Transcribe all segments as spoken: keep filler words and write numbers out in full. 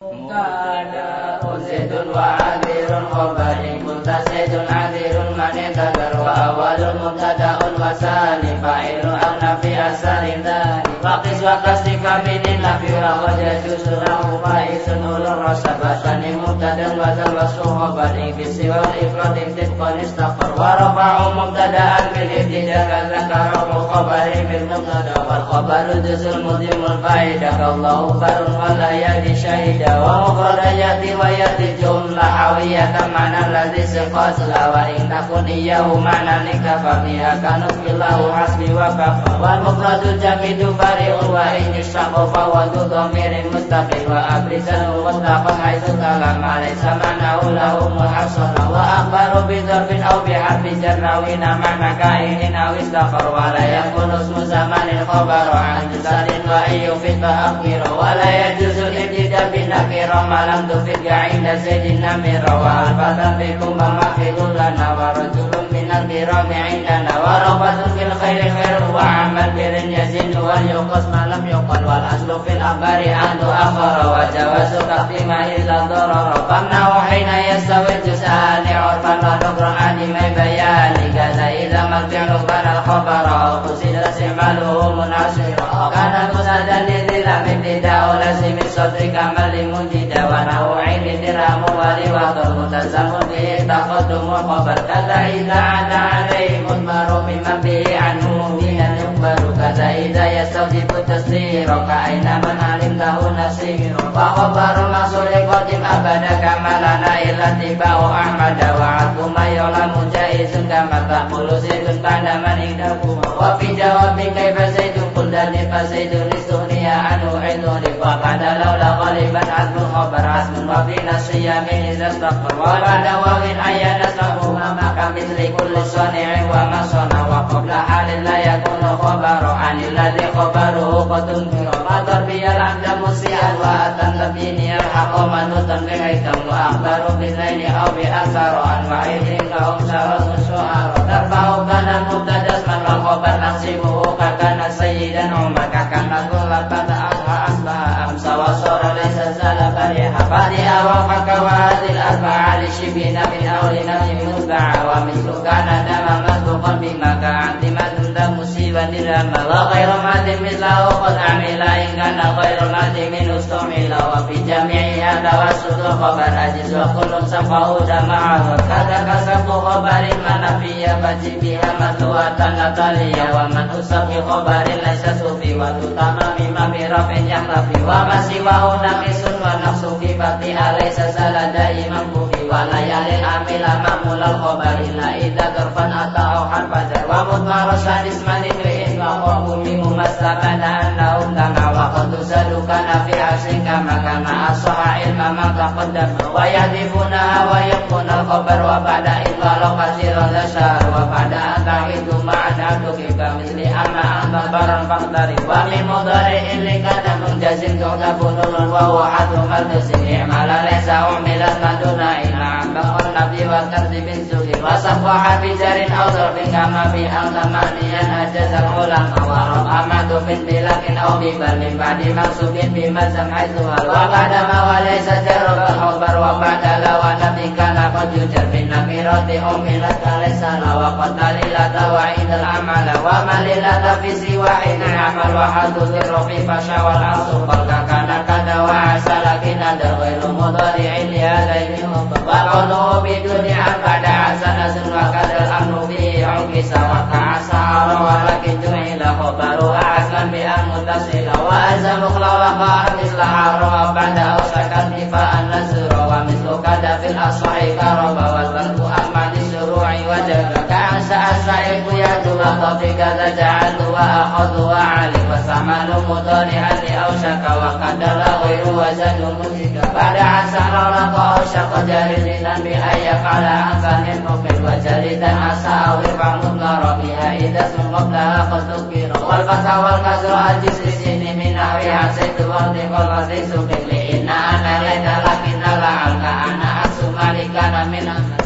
Mubtada zaidun wa adirun khabari mutasidun adirun manitadar wa awalun mubtada'un wa sani fa'ilun au nafi asalin dhani waqis wa kastika binin nafi wa wajaju surahu fa'isun ulur rasabasani mubtadan wa dal wasu khabari bisi wal ifradim tibqan istaqar wa rafa'u mubtada'an bil ibtida kazakarahu khabari bil mubtada wal khabaru juzul mudimul fa'idah kallahu barun wa la yadi syahida wa mufradayati wa yati jumlah awiyatan ma'na alladhi siqasla wa in takun iyahu ma'na nikafa biha kanufillahu hasbi wa kafa wal mufradu jamidu bari'un wa in yushaqa fa wa dhamirin mustaqil wa abrizan mustaqan haitsu kalam alaysa ma'nahu lahu muhassana wa akhbaru bi dzarfin aw bi harfi jarrawina ma'na kainin aw istaqar wa la yakunu ismu zamanin khabaru an juzalin wa ayyufid fa akhira wa la yajuzu ibtida bin nakira malam tufid inda zaidin namira wa al-fatan bikum mamafidul lana wa rajulun minal kirami indana wa rabatun fil khairi khairu wa amal birin yazinu wal yuqas malam yuqal wal aslu fil akhbari andu akhara wa jawazu taqdima illa darara famna wa hina yastawi jusani urfan wa nukran adimai bayani gaza idha marfi'lu banal khabara qusida simaluhu munasira kana musadan lidila mibtida ulasi misodri kamal limujida wa nau'in diramu wali wa mutazamun bihi taqaddumul khabar kata idha ada alaihi mudmaru mimman bihi anhu bihan yukbaru kata idha yastawjibu tasdira ka'ina man alim tahu nasir wa khabaru maksuli qadim abada kamalana illa tiba'u ahmada wa akuma yola mujaizun kama ta'mulu zaidun tanda manidaku wa fi jawabi kaifa zaidun kuldani fa zaidun istuhniya anu ilnu lifa kada lawla ghaliban azmul khabar asmun wa fi nasiyamin idha istaqar wa ba'da wawin ayana sahuha maka misli kulli sani'i wa masana wa qabla halin la yakunu khabaru anil ladhi khabaruhu qadun kira matar biyal amda musi'an wa atan tabini al-haqqa manutan bi'aitam wa akhbaru bilaini aw bi asaru an wa'idin kahum syarasun syu'ara tarfa'u kana mubtadas man wa khabar nasibuhu kakana sayyidan umar kakana kullat pada asha asbaha amsa wa sura laysa zala bariha fadiha wa fakawatil arba'ali shibina min awlina minubba'a wa mislu kana dama masbuqan bimaka antimatun da musiban dirama wa khairu madim mislahu qad amila ingkana khairu madim minustumila wa fi jami'i hada wa sudur khabar ajiz wa kullum safahu dama'ah kata kasabu khabarin manafiya bajibiha matuatan nataliya wa man usafi khabarin laysa sufi wa tutama mimma birafin yang lafi wa masiwahu naqisun wa naqsu kifati alaysa salada imam kufi wa layalin amila ma'mulal khabari la idha darfan ata'au harfajar wa mutmaru sadis manidri'in wa qawmi mumaslakana annahum tana wa qadusadukana fi asin kama kama asoha ilma maqaqaddam wa yahdifuna wa yakunal khabar wa pada iqala qasiran lasyar wa pada atahidu ma'adadu kika misli amma ambaran faqdari wa min mudari'in likana munjazin tu'tabunul wa huwa hadu maldusin i'mala laysa umilas maduna ila ambaqan nabi wa karzibin sugi wa safwaha bijarin aw zarfin kama bi al-tamaniyan ajazal ulama wa amadu bin bilakin aw bibal min ba'di maksudin bimazam haithuhal wa qadama wa laysa jarabal khabar wa badala wa nabi kana qad yujar bin nakirati umilat kalaysa wa qatalilata wa idal amala wa malilata fi siwa'in amal wa hadu dirrufi fashawal asu falka kana kada wa asalakin ada ghairu mudari'in liadaini wa qawluhu biduni'an pada asanasun wa kadal amru bihi ungkisa wa ka'asara wa lakin ju'ila khabaru aslan bi'an mutasila wa azamukla wa qa'amisla harra wa pada usakan tifa'an nazura wa mislu kada fil aswahi karaba wa zanku ahmadi suru'i wa jaga ka'asa asra'iku yadu wa tafika taja'adu wa akhadu wa ali wa samanu mudari'an li awshaka wa kadala ghairu wa zadu mujika pada asara wa qa'ushaka jaridinan bi ayya qala asanin mufid wa jaridan asa awir fa'mud narabiha idha sumqablaha qatukira wal fasa wal kasru ajis disini minawi hasidu wa tiqal qadri sukili inna ana layna lakinna la'alka ana asu malikana minna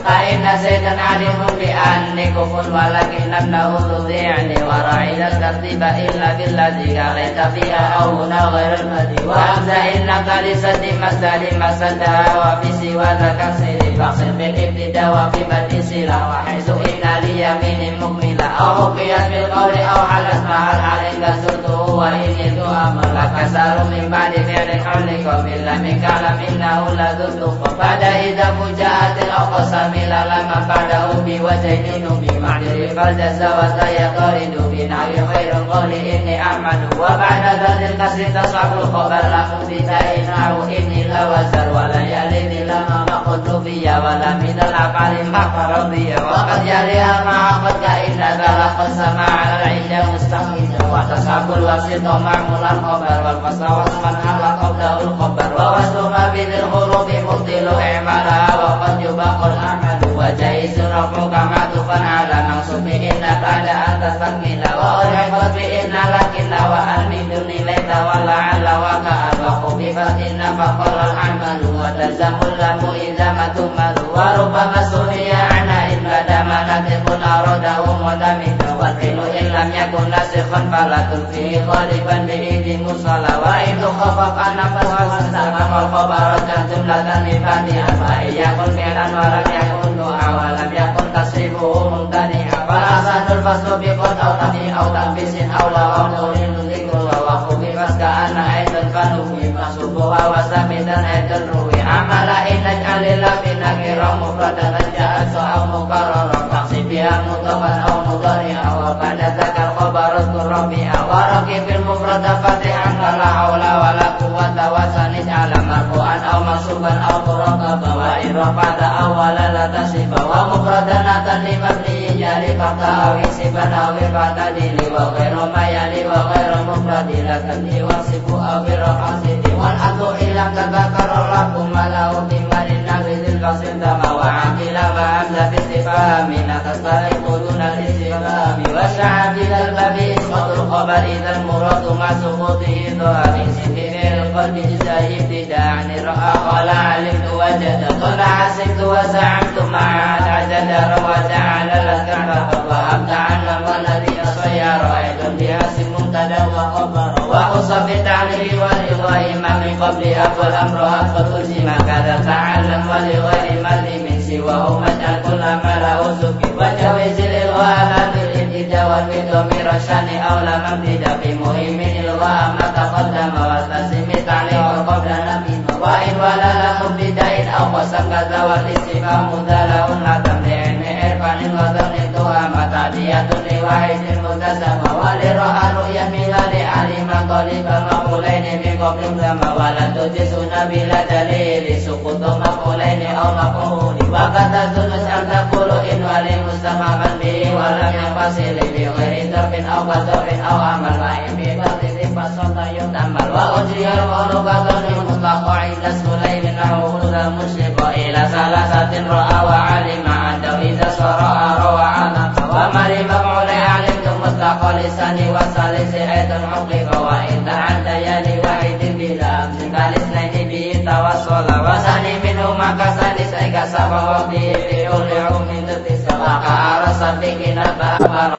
فإن زيدا عليم بأني كفر ولكن ابنه تطيعني وراعي الترتيب إلا بالذي عليت فيها أو هنا غير المدي وهمزة إنك لسد مسد مسدها وفي سوى ذاك سير فاقصد بالابتداء وفي بدء سلا وحيث إن ليمين مكملة أو حكيت بالقول أو حلت مع الحال كسرته وإني تؤمر لك سار من بعد فعل حلق باللم كلام إنه لذو بعد إذا فجاءت الأقسام لا لما بعده بوجهين بمعدل فالجز وسيقارد بنحو خير القول إني أحمد وبعد ذات الكسر تصعب الخبر لكم بتائناه إني لوزر ولا يلد لما ما قلت فيا ولا من الأفعال ما فرضي وقد يليها مع قد كإن ذا قسم على العند مستقيم وتصعب الوسط معمول الخبر والقصى وصفا على قبله الخبر ووزن ما بذي الحروف مبطل إعمالها وقد يباق الأعمال وجائز رفعك معطوفا على منصوب إن بعد أن تستكمل وألحقت بإن لكن وأن من دون ليت ولعل وكأن وخففت إن فقر الأعمال وتلزم اللام إذا ما تمل وربما سمي عنها إن بدا ما نطق أراده مدمن والفعل إن لم يكن ناسخا فلا تلفيه غالبا بإيد مصلى وإن تخفف النفس واستقام الخبر جملة لفاتحة فإن يكن فعلا ولم يكن دعاء ولم يكن تصريفه ممتنعا فالأحسن الفصل بقد أو تفي أو تنفيس أو لا أمر ذكر وخفف كأن أيضا فنوي محسوبها وثابتا أيضا روي عمل إن نجعل الله بنكرة مفردة جاءت أو مكررة فاقصد بها مضافا أو مضارعا وبعد ذاك الخبر اذكر ربيعا وركب المفرد فاتحا فلا حول ولا قوة وسند على مرفوعا أو منصوبا أو مركبا وإن رفعت أولا لا تصف ومفردا أتى لمبني جاري فقط أو اسما أو بالمعتدل وغير ما يلي وغير مفرد لا تبني واصف أو بالرفع والأصل إن لم تذكر لكم له بمن النبي ذي الفصل دم وعامل وهمزة في استفهام لا تستغرق دون الاستفهام والشعب إلى الباب إسقاط الخبر إذا المراد مع سقوطه ظهر في القلب إزاي ابتداء عن رأى قال علمت وجد قال حسبت وزعمت مع العجل روى تعالى الأذكار وأبدع عن والذي صير أيضا بحسب مبتدا وخبر وأوصى بالتعليل والإضاء ما من قبلها والأمر أفضل ألزم كذا تعلم ولغير ملزم سواه مجعل كل ما له سكي وجوز الإلغاء لا بالابتداء والبضمير الشان أو لم ابتداء في مهم الإلغاء ما تقدم واستسلم التعليق قبل نبي وإن ولا لا مبتدأ أو قسم كذا والاستفهام ذا له لا تملئ عرفان وظن تهم تعدية لواحد متسم ولرأى رؤيا من لعلم طالبا مقولين من قبل ثم ولا تجسون بلا دليل سقوط مقولين أو مفعول وقد تجوز أن تقول إن ولمسمى من به ولم ينفصل بغير ظرف أو ظرف أو عمل وإن ببطل فصل يتأمل وأجري القول كظن مطلق عند سليم نحو ذا مشرق إلى ثلاثة رأى وعلم عنده إذا صار روى عنه ومر مفعول علمت مطلق لساني والثالث أيضا حقق وإن تعد يلي واحد بلا أمس كالاثنين به توصل وثاني منهما كثالث أي كسب وقته في كل حكم تتصل وقع رصد بكنا